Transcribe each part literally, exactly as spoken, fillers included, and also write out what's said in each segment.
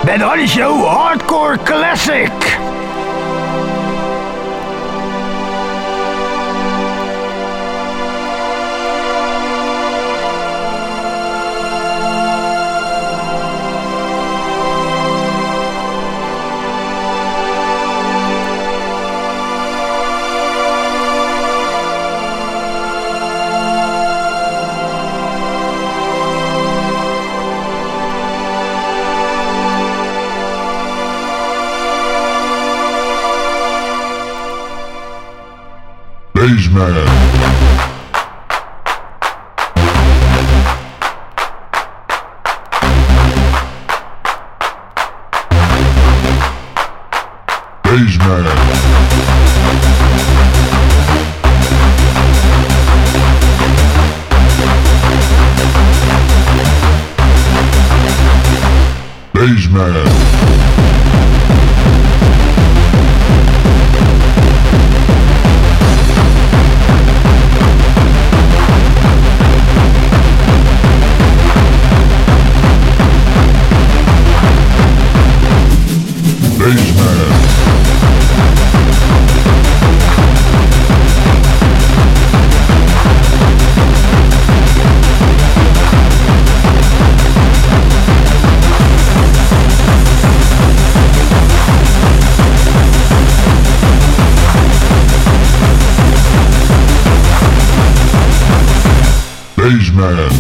Ben Hardy Show Hardcore Classic. Baseman. Baseman. Baseman. Baseman.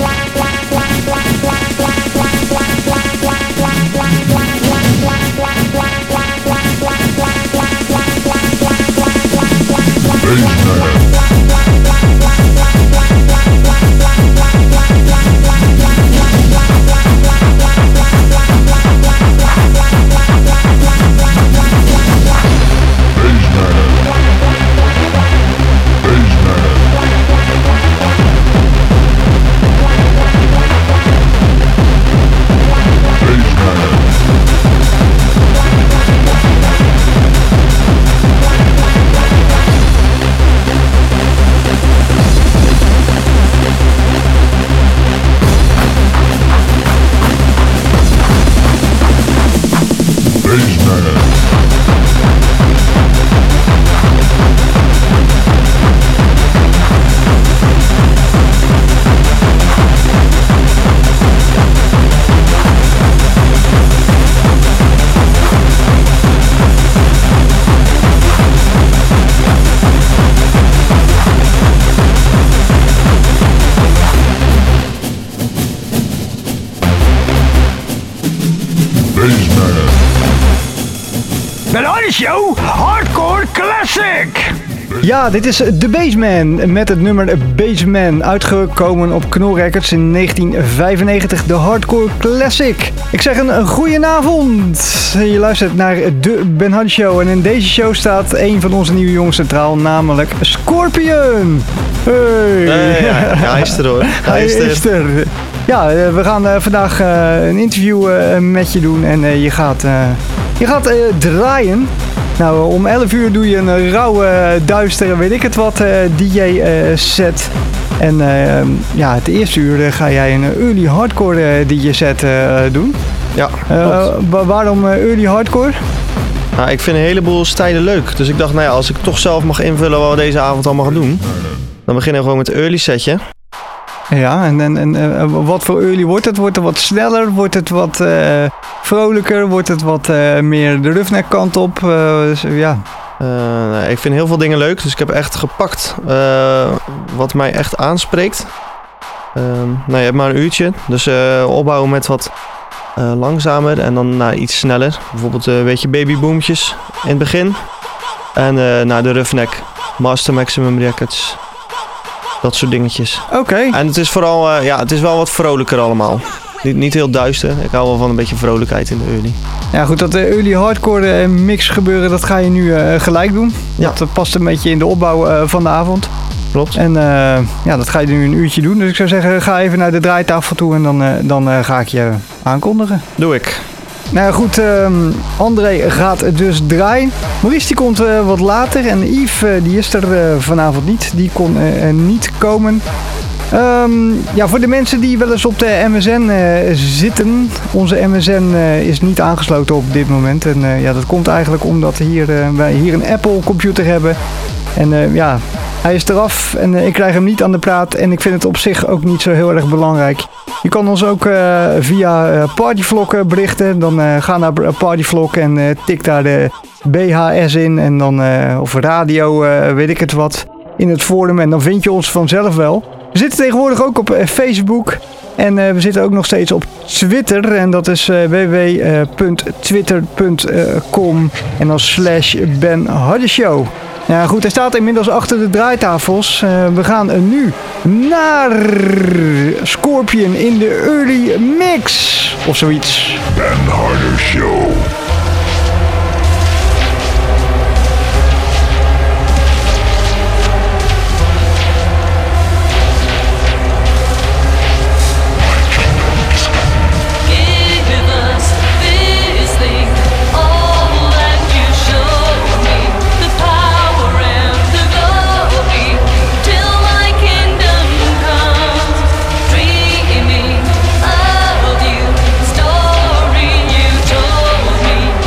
Ben Hardy Show Hardcore Classic. Ja, dit is The Baseman met het nummer Baseman, uitgekomen op Knol Records in negentien vijfennegentig, de Hardcore Classic. Ik zeg een, een goedenavond. Je luistert naar de Ben Hardy Show en in deze show staat een van onze nieuwe jongens centraal, namelijk Scorpion. Hey. Nee, ja, ja, hij is er hoor. Hij, hij is er. is er. Ja, we gaan uh, vandaag uh, een interview uh, met je doen en uh, je gaat, uh, je gaat uh, draaien. Nou, om elf uur doe je een rauwe, duistere, weet ik het wat, uh, D J-set. Uh, en uh, ja, het eerste uur uh, ga jij een early hardcore uh, D J-set uh, doen. Ja, uh, wa- Waarom uh, early hardcore? Nou, ik vind een heleboel stijlen leuk. Dus ik dacht, nou ja, als ik toch zelf mag invullen wat we deze avond allemaal gaan doen, dan beginnen we gewoon met het early setje. Ja, en, en, en uh, wat voor early wordt het? Wordt het wat sneller? Wordt het wat uh, vrolijker? Wordt het wat uh, meer de roughneck kant op? Uh, dus, ja. Uh, nou, ik vind heel veel dingen leuk, dus ik heb echt gepakt uh, wat mij echt aanspreekt. Uh, nou, je hebt maar een uurtje, dus uh, opbouwen met wat uh, langzamer en dan naar iets sneller. Bijvoorbeeld uh, een beetje babyboompjes in het begin. En uh, naar de roughneck, Master Maximum Records. Dat soort dingetjes. Oké. Okay. En het is vooral, uh, ja, het is wel wat vrolijker allemaal. Niet, niet heel duister. Ik hou wel van een beetje vrolijkheid in de early. Ja goed, dat uh, early hardcore uh, mix gebeuren, dat ga je nu uh, gelijk doen. Ja. Dat uh, past een beetje in de opbouw uh, van de avond. Klopt. En uh, ja, dat ga je nu een uurtje doen. Dus ik zou zeggen, ga even naar de draaitafel toe en dan, uh, dan uh, ga ik je aankondigen. Doe ik. Nou goed, um, André gaat dus draaien. Maurice die komt uh, wat later en Yves uh, die is er uh, vanavond niet. Die kon uh, niet komen. Um, ja, voor de mensen die wel eens op de M S N uh, zitten. Onze M S N uh, is niet aangesloten op dit moment. En uh, ja, dat komt eigenlijk omdat hier, uh, wij hier een Apple computer hebben. En uh, ja, hij is eraf en uh, ik krijg hem niet aan de praat. En ik vind het op zich ook niet zo heel erg belangrijk. Je kan ons ook uh, via uh, Partyvlog berichten. Dan uh, ga naar Partyvlog en uh, tik daar de B H S in. En dan, uh, of radio, uh, weet ik het wat, in het forum. En dan vind je ons vanzelf wel. We zitten tegenwoordig ook op uh, Facebook. En uh, we zitten ook nog steeds op Twitter. En dat is uh, w w w punt twitter punt com en dan slash Ben Harde Show. Ja goed, hij staat inmiddels achter de draaitafels. Uh, we gaan uh, nu naar Scorpion in de Early Mix. Of zoiets. Ben Harde Show. Story you told me.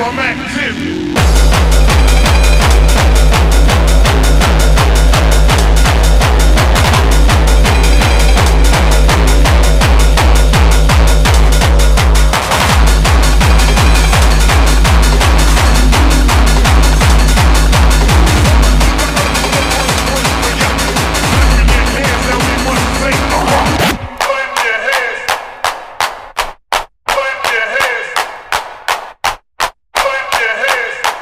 from activity. Clap your hands.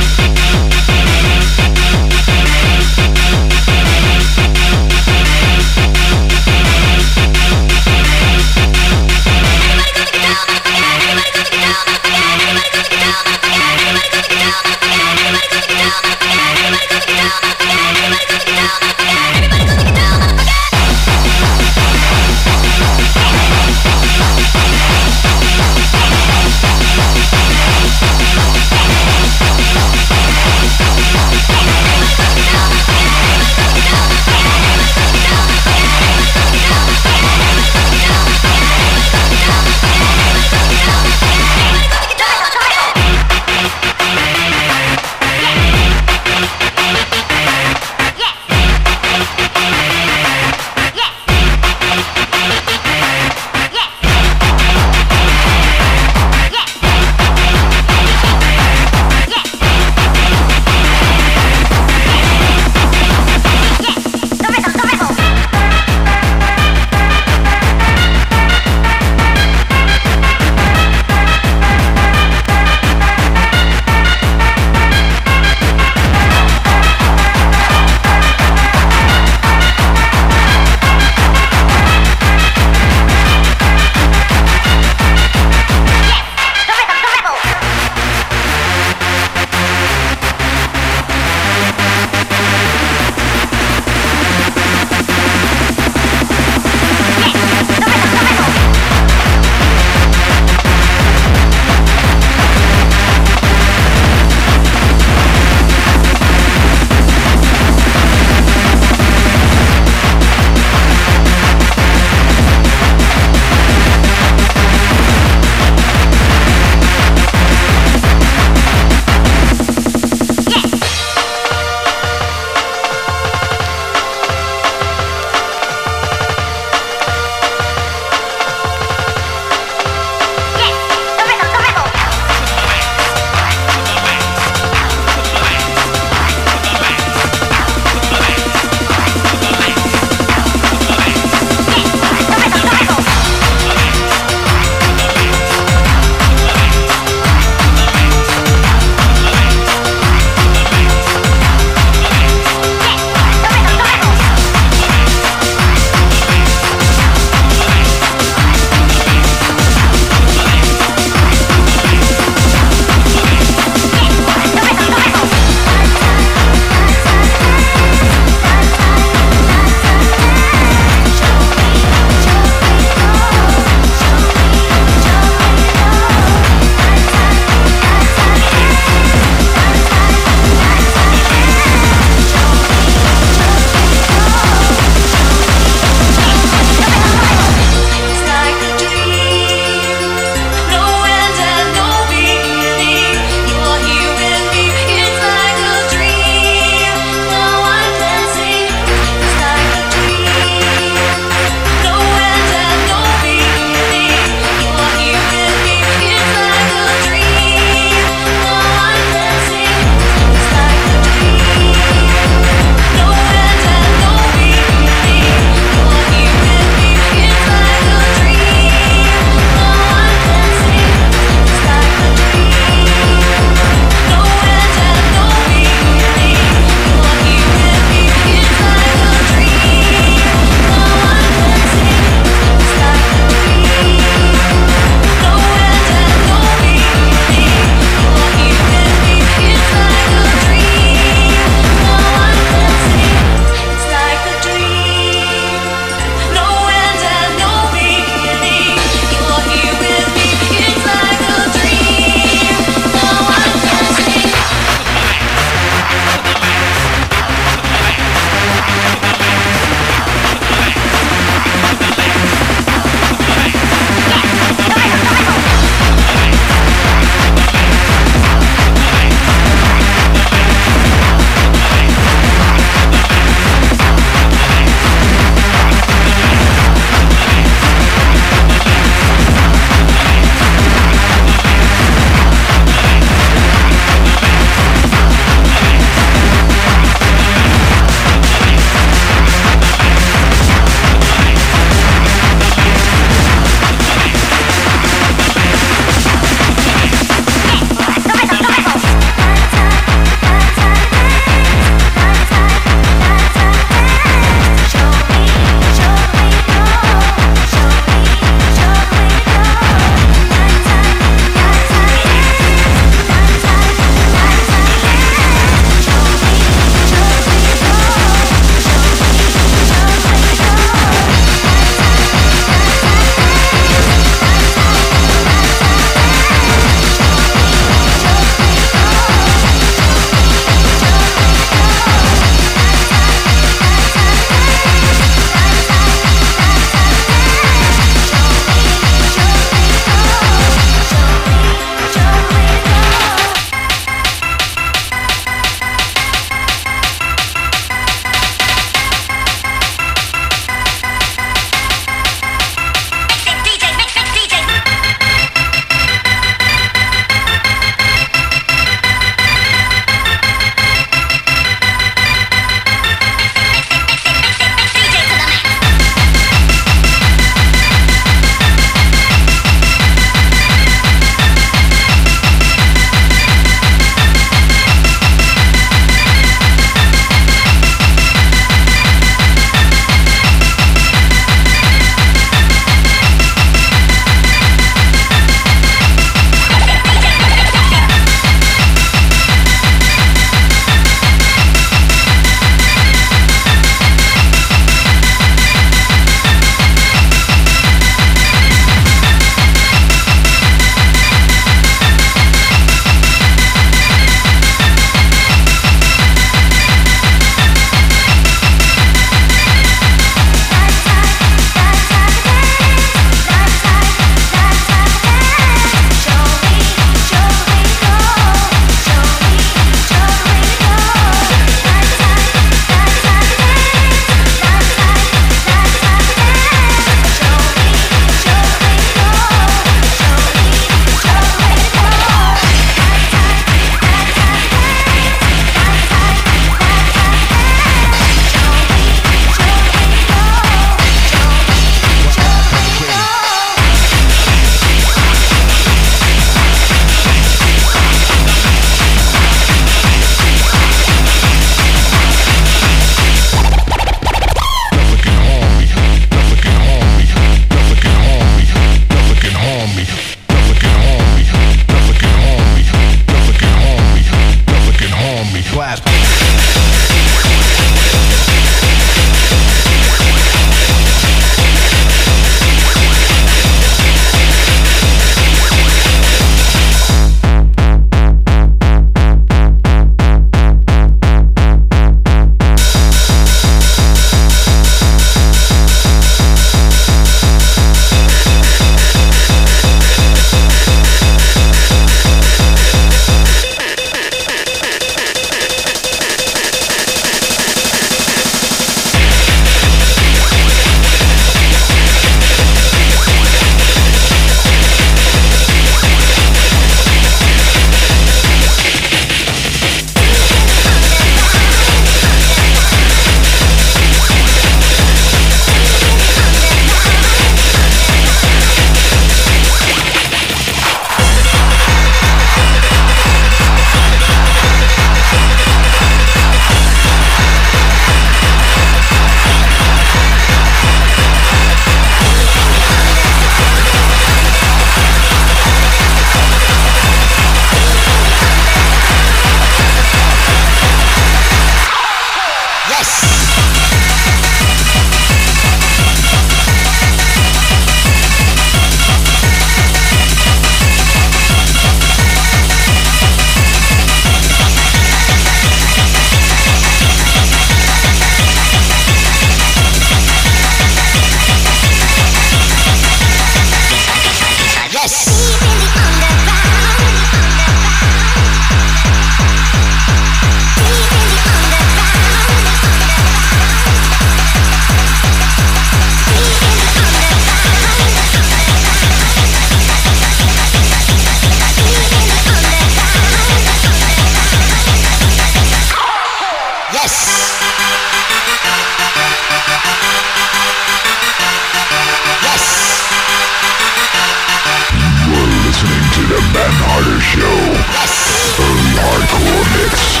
the show. Early hardcore mix.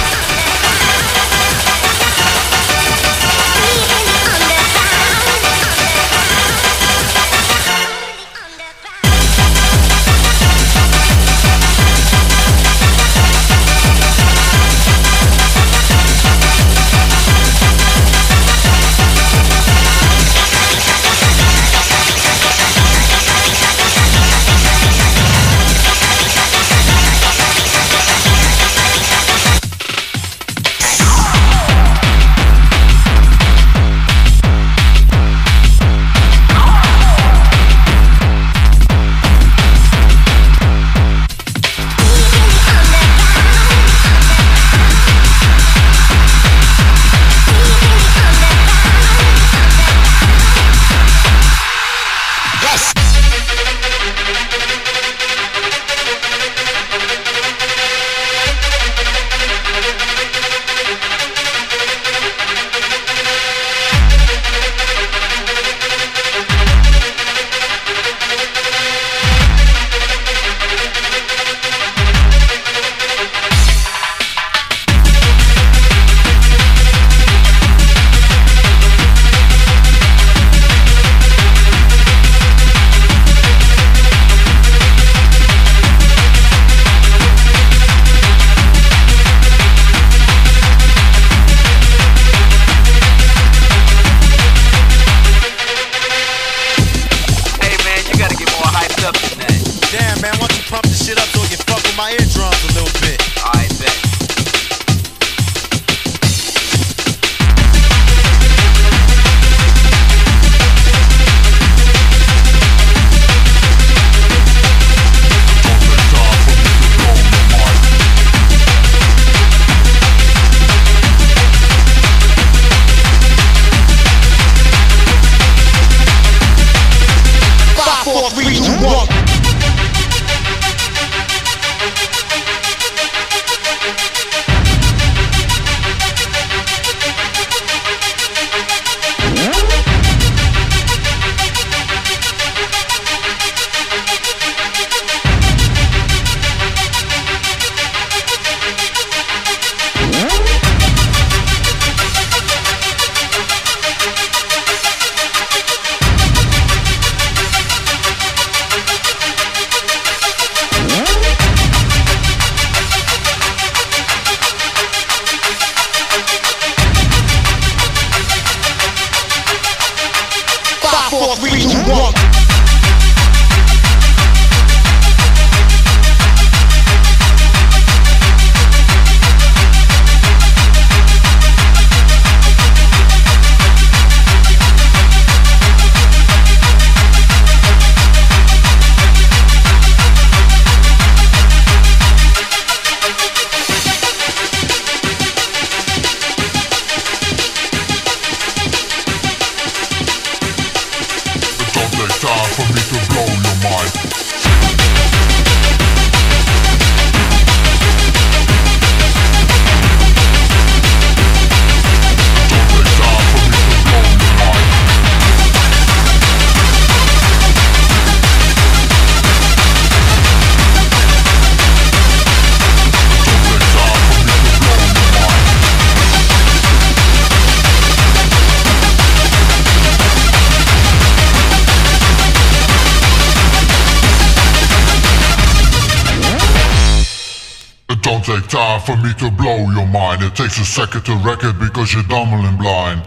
Don't take time for me to blow your mind. It takes a second to wreck it because you're dumb and blind.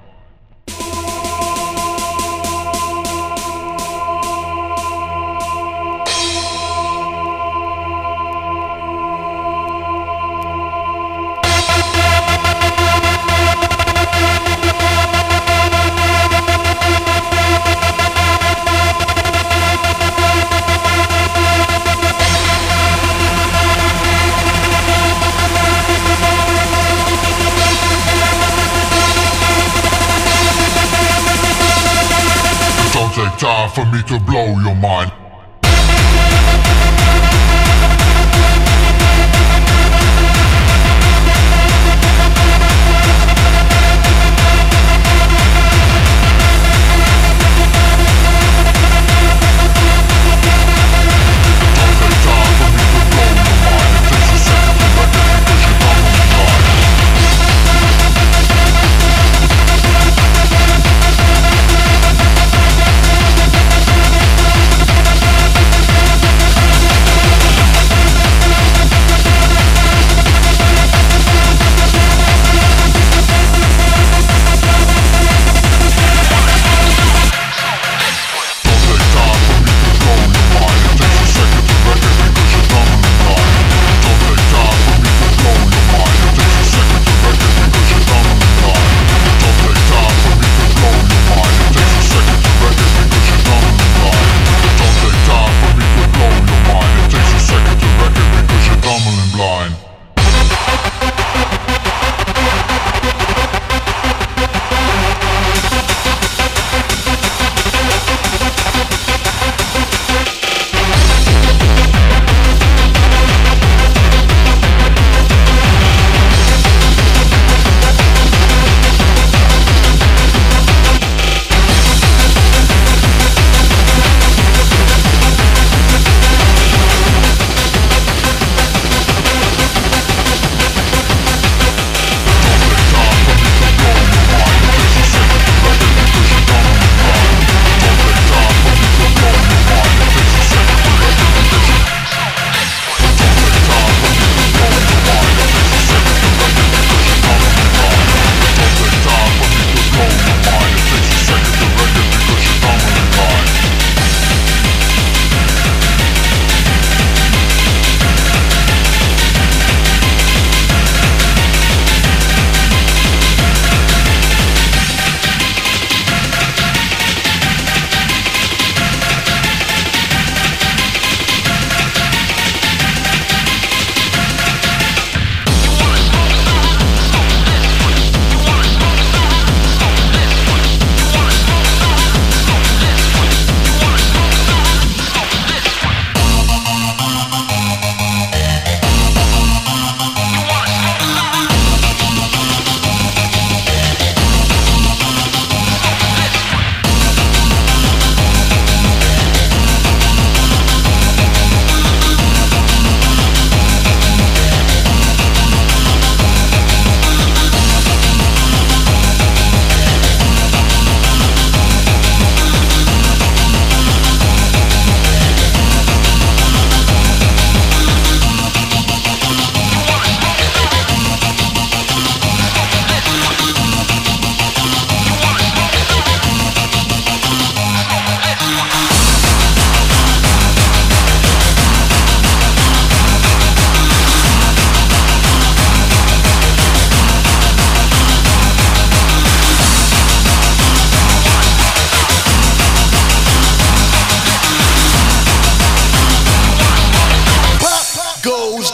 Take time for me to blow your mind. Don't take time for me to blow your mind.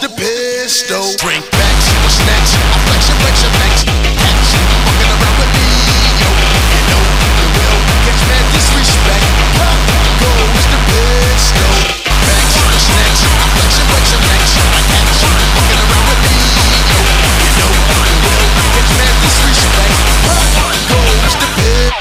the pistol. Drink backs, or snacks, I flex and flex and flex. Catch you fucking around with me, yo. You know you will catch mad disrespect. Pop goes the pistol. Backs, or snacks, I flex and flex and flex. Catch you fucking around with me, yo. You know you will catch mad disrespect. Pop goes the pistol.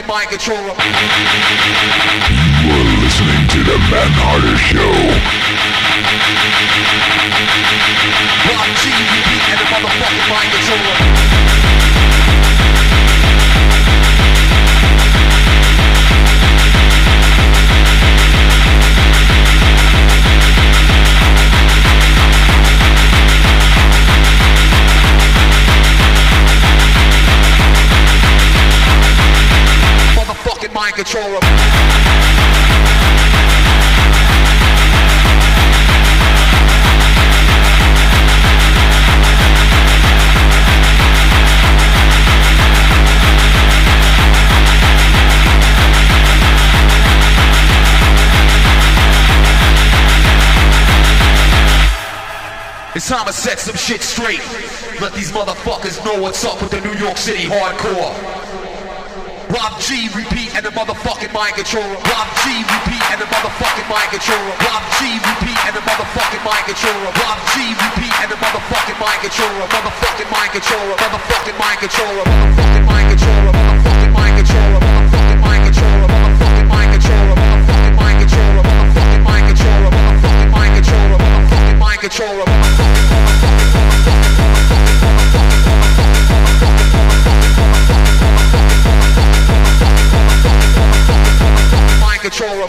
mind controller. You are listening to the Man Harder Show. Rob G, repeat, and the motherfucking mind controller. Motherfucking mind controller. It's time to set some shit straight. Let these motherfuckers know what's up with the New York City hardcore. Rob G, repeat, and the motherfucking mind controller. Rob G, repeat, and the motherfucking mind controller. Rob G, repeat, and the motherfucking mind controller. Rob G, repeat, and the motherfucking mind controller. Motherfucking mind controller. Motherfucking mind controller. Motherfucking mind controller. Motherfucking mind controller. Motherfucking mind controller. Motherfucking mind controller. Motherfucking mind controller. Motherfucking mind controller. Motherfucking mind controller. Motherfucking mind controller. Mind controller.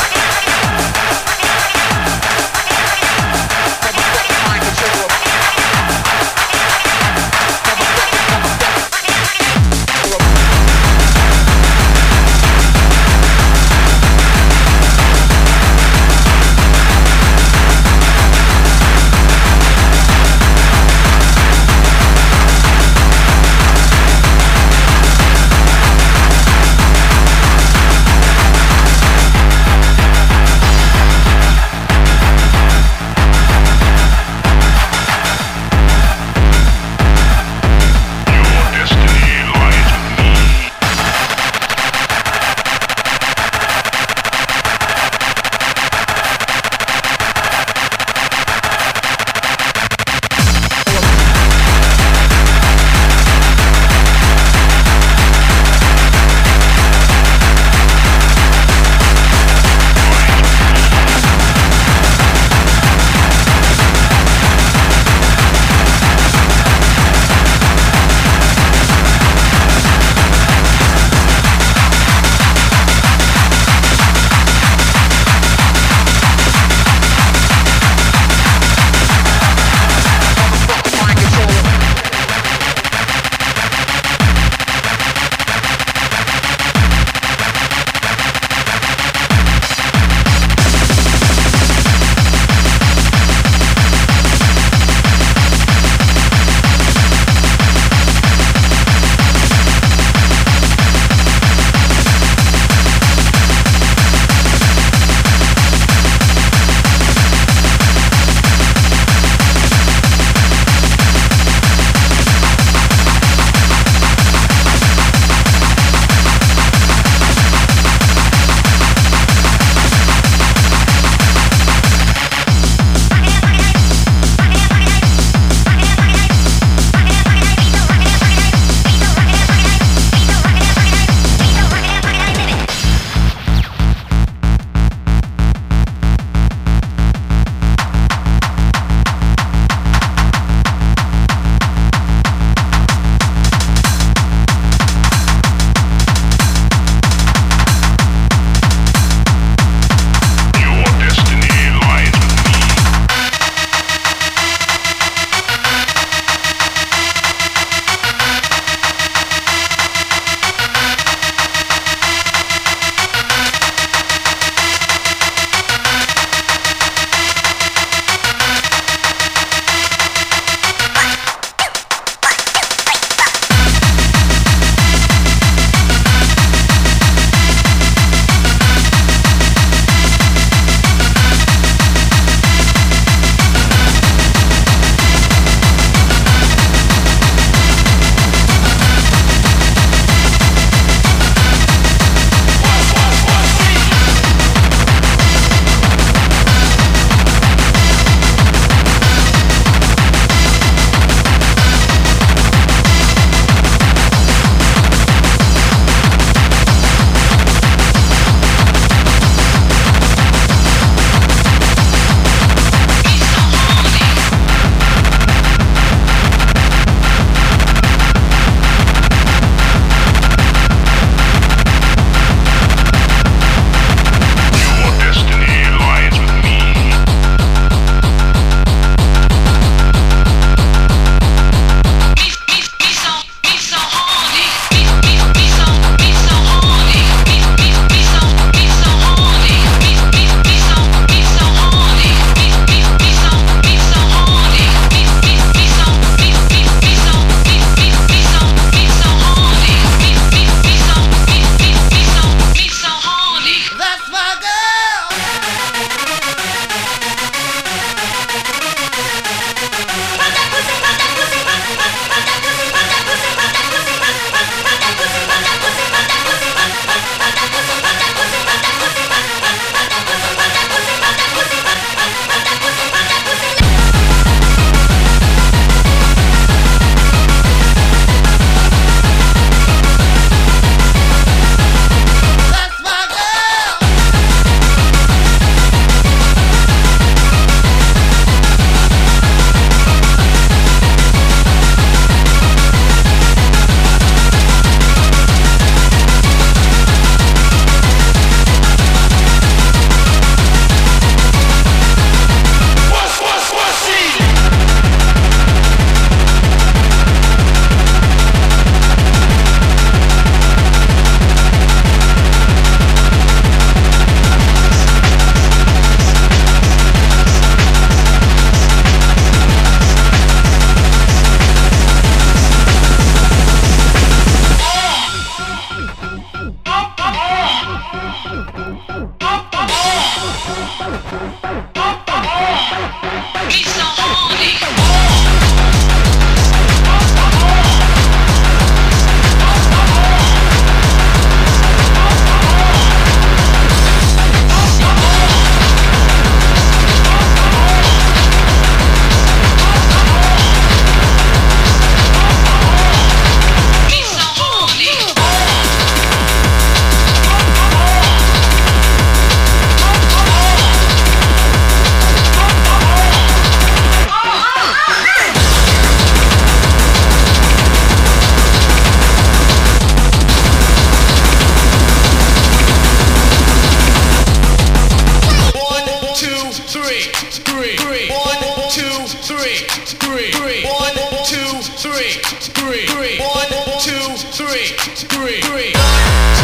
three, three,